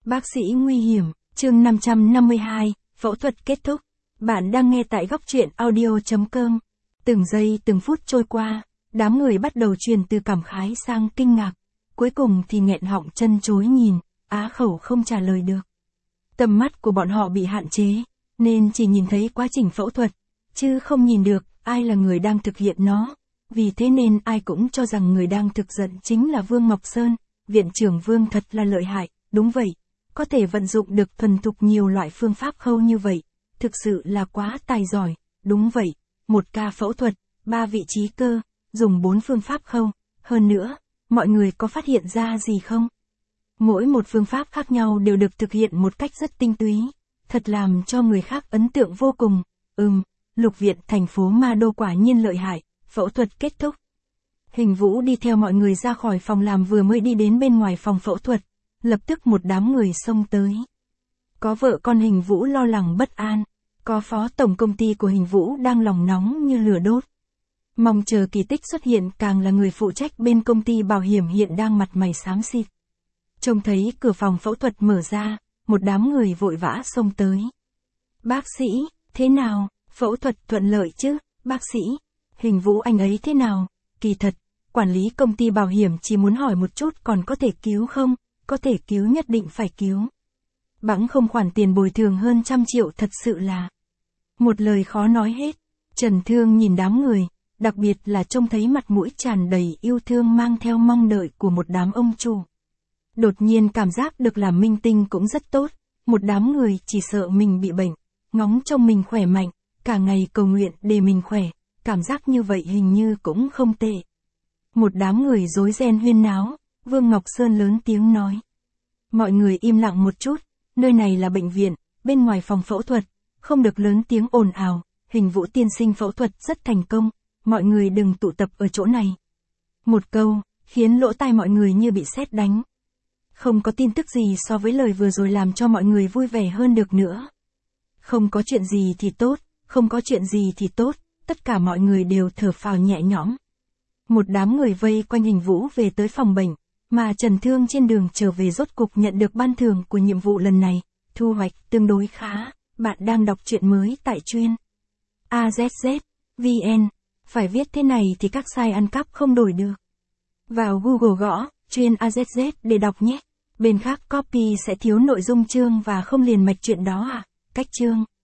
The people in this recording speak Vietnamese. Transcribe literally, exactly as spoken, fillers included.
Bác sĩ nguy hiểm, chương năm trăm năm mươi hai, phẫu thuật kết thúc. Bạn đang nghe tại góc truyện audio chấm com. Từng giây từng phút trôi qua, đám người bắt đầu truyền từ cảm khái sang kinh ngạc. Cuối cùng thì nghẹn họng chân chối nhìn, á khẩu không trả lời được. Tầm mắt của bọn họ bị hạn chế, nên chỉ nhìn thấy quá trình phẫu thuật, chứ không nhìn được ai là người đang thực hiện nó. Vì thế nên ai cũng cho rằng người đang thực giận chính là Vương Ngọc Sơn. Viện trưởng Vương thật là lợi hại, đúng vậy. Có thể vận dụng được thuần thục nhiều loại phương pháp khâu như vậy. Thực sự là quá tài giỏi, đúng vậy. Một ca phẫu thuật, ba vị trí cơ, dùng bốn phương pháp khâu. Hơn nữa, mọi người có phát hiện ra gì không? Mỗi một phương pháp khác nhau đều được thực hiện một cách rất tinh túy. Thật làm cho người khác ấn tượng vô cùng. Ừm, Lục viện thành phố Ma Đô quả nhiên lợi hại. Phẫu thuật kết thúc. Hình Vũ đi theo mọi người ra khỏi phòng làm, vừa mới đi đến bên ngoài phòng phẫu thuật. Lập tức một đám người xông tới. Có vợ con Hình Vũ lo lắng bất an. Có phó tổng công ty của Hình Vũ đang lòng nóng như lửa đốt. Mong chờ kỳ tích xuất hiện, càng là người phụ trách bên công ty bảo hiểm hiện đang mặt mày xám xịt. Trông thấy cửa phòng phẫu thuật mở ra, một đám người vội vã xông tới. Bác sĩ, thế nào, phẫu thuật thuận lợi chứ, bác sĩ? Hình Vũ anh ấy thế nào? Kỳ thật, quản lý công ty bảo hiểm chỉ muốn hỏi một chút còn có thể cứu không? Có thể cứu nhất định phải cứu. Bẵng không khoản tiền bồi thường hơn trăm triệu thật sự là một lời khó nói hết. Trần Thương nhìn đám người, đặc biệt là trông thấy mặt mũi tràn đầy yêu thương mang theo mong đợi của một đám ông chủ. Đột nhiên cảm giác được làm minh tinh cũng rất tốt. Một đám người chỉ sợ mình bị bệnh, ngóng trông mình khỏe mạnh, cả ngày cầu nguyện để mình khỏe. Cảm giác như vậy hình như cũng không tệ. Một đám người rối ren huyên náo, Vương Ngọc Sơn lớn tiếng nói. Mọi người im lặng một chút, nơi này là bệnh viện, bên ngoài phòng phẫu thuật, không được lớn tiếng ồn ào. Hình Vũ tiên sinh phẫu thuật rất thành công, mọi người đừng tụ tập ở chỗ này. Một câu, khiến lỗ tai mọi người như bị sét đánh. Không có tin tức gì so với lời vừa rồi làm cho mọi người vui vẻ hơn được nữa. Không có chuyện gì thì tốt, không có chuyện gì thì tốt. Tất cả mọi người đều thở phào nhẹ nhõm. Một đám người vây quanh Hình Vũ về tới phòng bệnh, mà Trần Thương trên đường trở về rốt cục nhận được ban thưởng của nhiệm vụ lần này, thu hoạch tương đối khá. Bạn đang đọc truyện mới tại chuyên a zét zét vn, phải viết thế này thì các sai ăn cắp không đổi được. Vào Google gõ chuyên a zét zét để đọc nhé. Bên khác copy sẽ thiếu nội dung chương và không liền mạch chuyện đó à? Cách chương